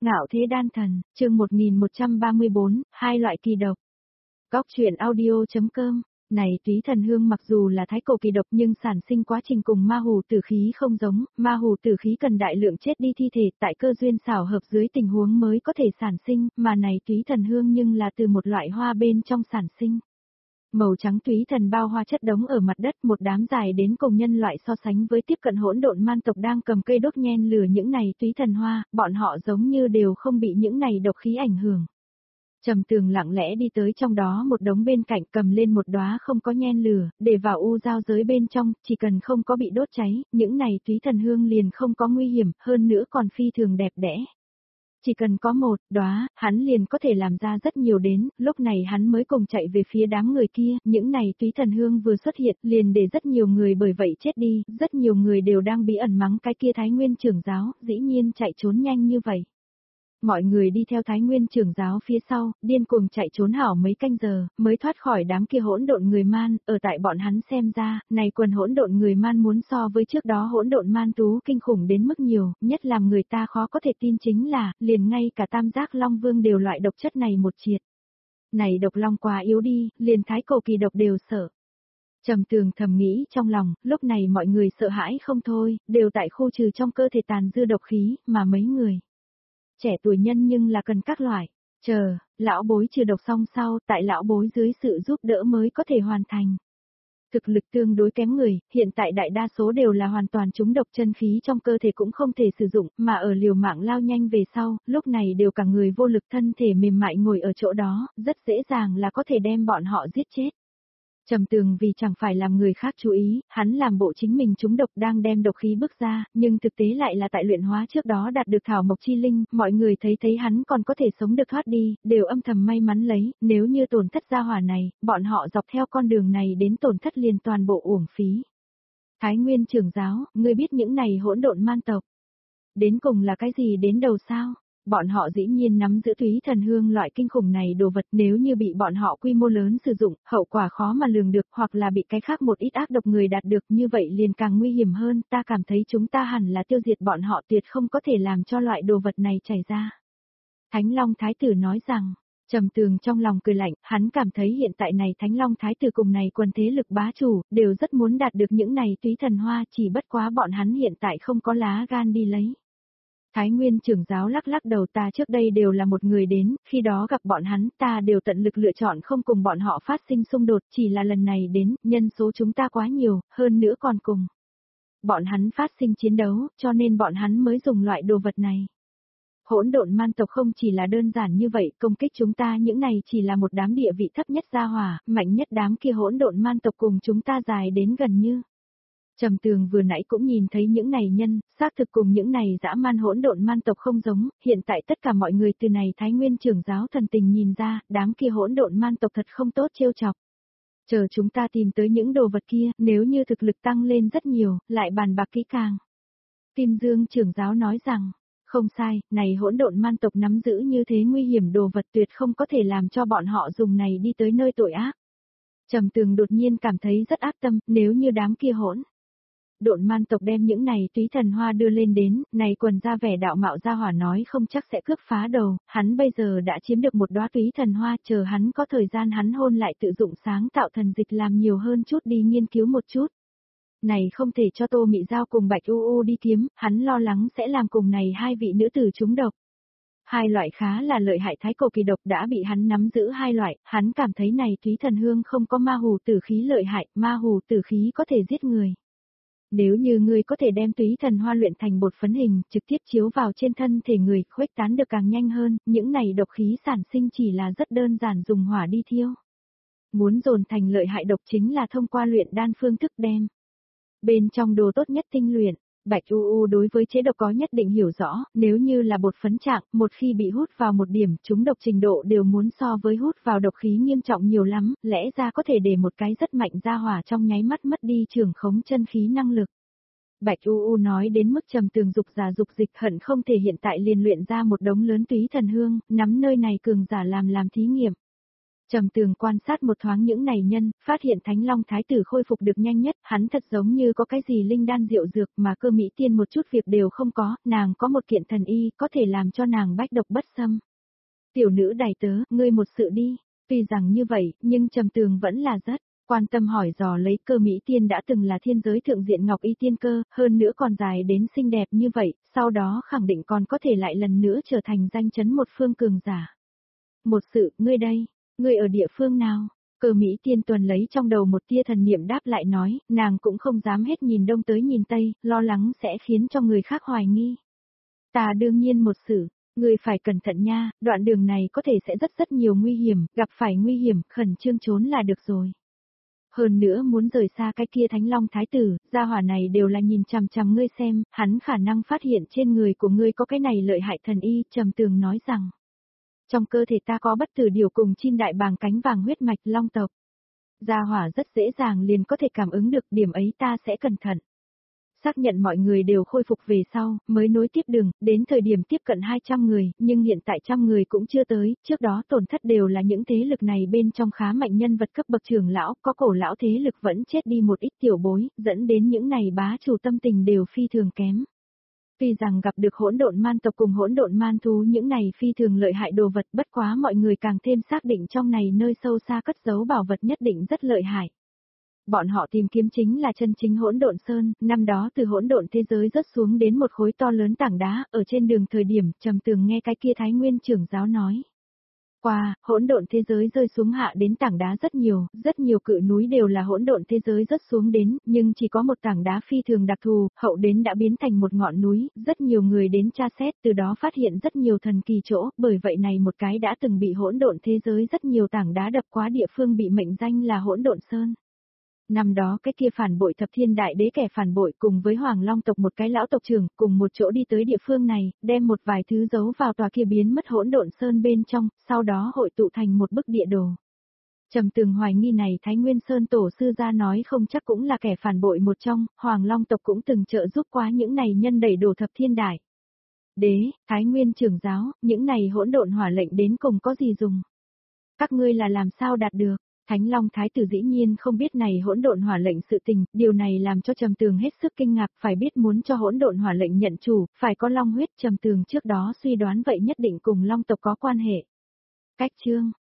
Ngạo thế đan thần, chương 1134, hai loại kỳ độc. Góc truyện audio.com. Này túy thần hương mặc dù là thái cổ kỳ độc nhưng sản sinh quá trình cùng ma hù tử khí không giống, ma hù tử khí cần đại lượng chết đi thi thể tại cơ duyên xảo hợp dưới tình huống mới có thể sản sinh, mà này túy thần hương nhưng là từ một loại hoa bên trong sản sinh. Màu trắng túy thần bao hoa chất đống ở mặt đất, một đám dài đến cùng nhân loại so sánh với tiếp cận hỗn độn man tộc đang cầm cây đốt nhen lửa những này túy thần hoa, bọn họ giống như đều không bị những này độc khí ảnh hưởng. Trầm Tường lặng lẽ đi tới trong đó một đống bên cạnh, cầm lên một đóa không có nhen lửa, để vào u giao giới bên trong, chỉ cần không có bị đốt cháy, những này túy thần hương liền không có nguy hiểm, hơn nữa còn phi thường đẹp đẽ. Chỉ cần có một đóa, hắn liền có thể làm ra rất nhiều đến, lúc này hắn mới cùng chạy về phía đám người kia, những này túy thần hương vừa xuất hiện liền để rất nhiều người bởi vậy chết đi, rất nhiều người đều đang bí ẩn mắng cái kia Thái Nguyên trưởng giáo, dĩ nhiên chạy trốn nhanh như vậy. Mọi người đi theo Thái Nguyên trưởng giáo phía sau, điên cuồng chạy trốn hảo mấy canh giờ, mới thoát khỏi đám kia hỗn độn người man, ở tại bọn hắn xem ra, này quần hỗn độn người man muốn so với trước đó hỗn độn man tú kinh khủng đến mức nhiều, nhất làm người ta khó có thể tin chính là, liền ngay cả Tam Giác Long Vương đều loại độc chất này một triệt. Này độc long quá yếu đi, liền thái cổ kỳ độc đều sợ. Trầm Tường thầm nghĩ trong lòng, lúc này mọi người sợ hãi không thôi, đều tại khu trừ trong cơ thể tàn dư độc khí, mà mấy người trẻ tuổi nhân nhưng là cần các loại, chờ, lão bối trừ độc xong sau, tại lão bối dưới sự giúp đỡ mới có thể hoàn thành. Thực lực tương đối kém người, hiện tại đại đa số đều là hoàn toàn trúng độc, chân khí trong cơ thể cũng không thể sử dụng, mà ở liều mạng lao nhanh về sau, lúc này đều cả người vô lực, thân thể mềm mại ngồi ở chỗ đó, rất dễ dàng là có thể đem bọn họ giết chết. Trầm Tường vì chẳng phải làm người khác chú ý, hắn làm bộ chính mình trúng độc đang đem độc khí bước ra, nhưng thực tế lại là tại luyện hóa trước đó đạt được thảo mộc chi linh, mọi người thấy hắn còn có thể sống được thoát đi, đều âm thầm may mắn lấy, nếu như tổn thất gia hỏa này, bọn họ dọc theo con đường này đến tổn thất liền toàn bộ uổng phí. Thái Nguyên trưởng giáo, ngươi biết những này hỗn độn man tộc đến cùng là cái gì đến đầu sao? Bọn họ dĩ nhiên nắm giữ túy thần hương loại kinh khủng này đồ vật, nếu như bị bọn họ quy mô lớn sử dụng, hậu quả khó mà lường được, hoặc là bị cái khác một ít ác độc người đạt được, như vậy liền càng nguy hiểm hơn, ta cảm thấy chúng ta hẳn là tiêu diệt bọn họ, tuyệt không có thể làm cho loại đồ vật này chảy ra. Thánh Long Thái tử nói rằng. Trầm Tường trong lòng cười lạnh, hắn cảm thấy hiện tại này Thánh Long Thái tử cùng này quần thế lực bá chủ, đều rất muốn đạt được những này túy thần hoa, chỉ bất quá bọn hắn hiện tại không có lá gan đi lấy. Thái Nguyên trưởng giáo lắc lắc đầu, ta trước đây đều là một người đến, khi đó gặp bọn hắn ta đều tận lực lựa chọn không cùng bọn họ phát sinh xung đột, chỉ là lần này đến, nhân số chúng ta quá nhiều, hơn nữa còn cùng bọn hắn phát sinh chiến đấu, cho nên bọn hắn mới dùng loại đồ vật này. Hỗn độn man tộc không chỉ là đơn giản như vậy, công kích chúng ta những này chỉ là một đám địa vị thấp nhất gia hỏa, mạnh nhất đám kia hỗn độn man tộc cùng chúng ta dài đến gần như. Trầm Tường vừa nãy cũng nhìn thấy những này nhân, xác thực cùng những này dã man hỗn độn man tộc không giống, hiện tại tất cả mọi người từ này Thái Nguyên trưởng giáo thần tình nhìn ra, đám kia hỗn độn man tộc thật không tốt trêu chọc. Chờ chúng ta tìm tới những đồ vật kia, nếu như thực lực tăng lên rất nhiều, lại bàn bạc kỹ càng. Kim Dương trưởng giáo nói rằng, không sai, này hỗn độn man tộc nắm giữ như thế nguy hiểm đồ vật, tuyệt không có thể làm cho bọn họ dùng này đi tới nơi tội ác. Trầm Tường đột nhiên cảm thấy rất ác tâm, nếu như đám kia hỗn độn man tộc đem những này túy thần hoa đưa lên đến, này quần ra vẻ đạo mạo gia hỏa nói không chắc sẽ cướp phá đầu, hắn bây giờ đã chiếm được một đóa túy thần hoa, chờ hắn có thời gian hắn hôn lại tự dụng sáng tạo thần dịch làm nhiều hơn chút đi nghiên cứu một chút. Này không thể cho Tô Mị Giao cùng Bạch U U đi kiếm, hắn lo lắng sẽ làm cùng này hai vị nữ tử trúng độc. Hai loại khá là lợi hại thái cổ kỳ độc đã bị hắn nắm giữ hai loại, hắn cảm thấy này túy thần hương không có ma hù tử khí lợi hại, ma hù tử khí có thể giết người. Nếu như ngươi có thể đem túy thần hoa luyện thành bột phấn hình, trực tiếp chiếu vào trên thân thể người, khuếch tán được càng nhanh hơn, những này độc khí sản sinh chỉ là rất đơn giản dùng hỏa đi thiêu. Muốn dồn thành lợi hại độc chính là thông qua luyện đan phương thức đem bên trong đồ tốt nhất tinh luyện. Bạch U U đối với chế độc có nhất định hiểu rõ, nếu như là bột phấn trạng, một khi bị hút vào một điểm, chúng độc trình độ đều muốn so với hút vào độc khí nghiêm trọng nhiều lắm, lẽ ra có thể để một cái rất mạnh ra hỏa trong nháy mắt mất đi trường khống chân khí năng lực. Bạch U U nói đến mức Trầm Tường dục giả dục dịch, hận không thể hiện tại liền luyện ra một đống lớn túy thần hương, nắm nơi này cường giả làm thí nghiệm. Trầm Tường quan sát một thoáng những này nhân, phát hiện Thánh Long Thái tử khôi phục được nhanh nhất, hắn thật giống như có cái gì linh đan diệu dược mà Cơ Mỹ Tiên một chút việc đều không có, nàng có một kiện thần y, có thể làm cho nàng bách độc bất xâm. Tiểu nữ đài tớ, ngươi một sự đi, tuy rằng như vậy, nhưng Trầm Tường vẫn là rất quan tâm hỏi dò lấy. Cơ Mỹ Tiên đã từng là thiên giới thượng diện ngọc y tiên cơ, hơn nữa còn dài đến xinh đẹp như vậy, sau đó khẳng định còn có thể lại lần nữa trở thành danh chấn một phương cường giả. Một sự, ngươi đây, ngươi ở địa phương nào? Cơ Mỹ Tiên tuần lấy trong đầu một tia thần niệm đáp lại nói, nàng cũng không dám hết nhìn đông tới nhìn tây, lo lắng sẽ khiến cho người khác hoài nghi. Ta đương nhiên một sự. Ngươi phải cẩn thận nha, đoạn đường này có thể sẽ rất nhiều nguy hiểm, gặp phải nguy hiểm, khẩn trương trốn là được rồi. Hơn nữa muốn rời xa cái kia Thánh Long Thái tử, gia hỏa này đều là nhìn chằm chằm ngươi xem, hắn khả năng phát hiện trên người của ngươi có cái này lợi hại thần y. Trầm Tường nói rằng, trong cơ thể ta có bất tử điều cùng chim đại bàng cánh vàng huyết mạch long tộc. Gia hỏa rất dễ dàng liền có thể cảm ứng được, điểm ấy ta sẽ cẩn thận. Xác nhận mọi người đều khôi phục về sau, mới nối tiếp đường, đến thời điểm tiếp cận 200 người, nhưng hiện tại 100 người cũng chưa tới, trước đó tổn thất đều là những thế lực này bên trong khá mạnh nhân vật cấp bậc trưởng lão, có cổ lão thế lực vẫn chết đi một ít tiểu bối, dẫn đến những này bá chủ tâm tình đều phi thường kém. Tuy rằng gặp được hỗn độn man tộc cùng hỗn độn man thú những này phi thường lợi hại đồ vật, bất quá mọi người càng thêm xác định trong này nơi sâu xa cất giấu bảo vật nhất định rất lợi hại. Bọn họ tìm kiếm chính là chân chính hỗn độn sơn, năm đó từ hỗn độn thế giới rớt xuống đến một khối to lớn tảng đá, ở trên đường thời điểm, Trầm Tường nghe cái kia Thái Nguyên trưởng giáo nói. Qua, hỗn độn thế giới rơi xuống hạ đến tảng đá rất nhiều cự núi đều là hỗn độn thế giới rớt xuống đến, nhưng chỉ có một tảng đá phi thường đặc thù, hậu đến đã biến thành một ngọn núi, rất nhiều người đến tra xét, từ đó phát hiện rất nhiều thần kỳ chỗ, bởi vậy này một cái đã từng bị hỗn độn thế giới rất nhiều tảng đá đập quá địa phương bị mệnh danh là hỗn độn sơn. Năm đó cái kia phản bội thập thiên đại đế kẻ phản bội cùng với Hoàng Long tộc một cái lão tộc trưởng cùng một chỗ đi tới địa phương này, đem một vài thứ giấu vào tòa kia biến mất hỗn độn sơn bên trong, sau đó hội tụ thành một bức địa đồ. Trầm Tường hoài nghi này Thái Nguyên Sơn tổ sư ra nói không chắc cũng là kẻ phản bội một trong, Hoàng Long tộc cũng từng trợ giúp quá những này nhân đẩy đổ thập thiên đại đế, Thái Nguyên trưởng giáo, những này hỗn độn hỏa lệnh đến cùng có gì dùng? Các ngươi là làm sao đạt được? Thánh Long Thái tử dĩ nhiên không biết này hỗn độn hỏa lệnh sự tình, điều này làm cho Trầm Tường hết sức kinh ngạc, phải biết muốn cho hỗn độn hỏa lệnh nhận chủ, phải có long huyết. Trầm Tường trước đó suy đoán vậy nhất định cùng long tộc có quan hệ. Cách chương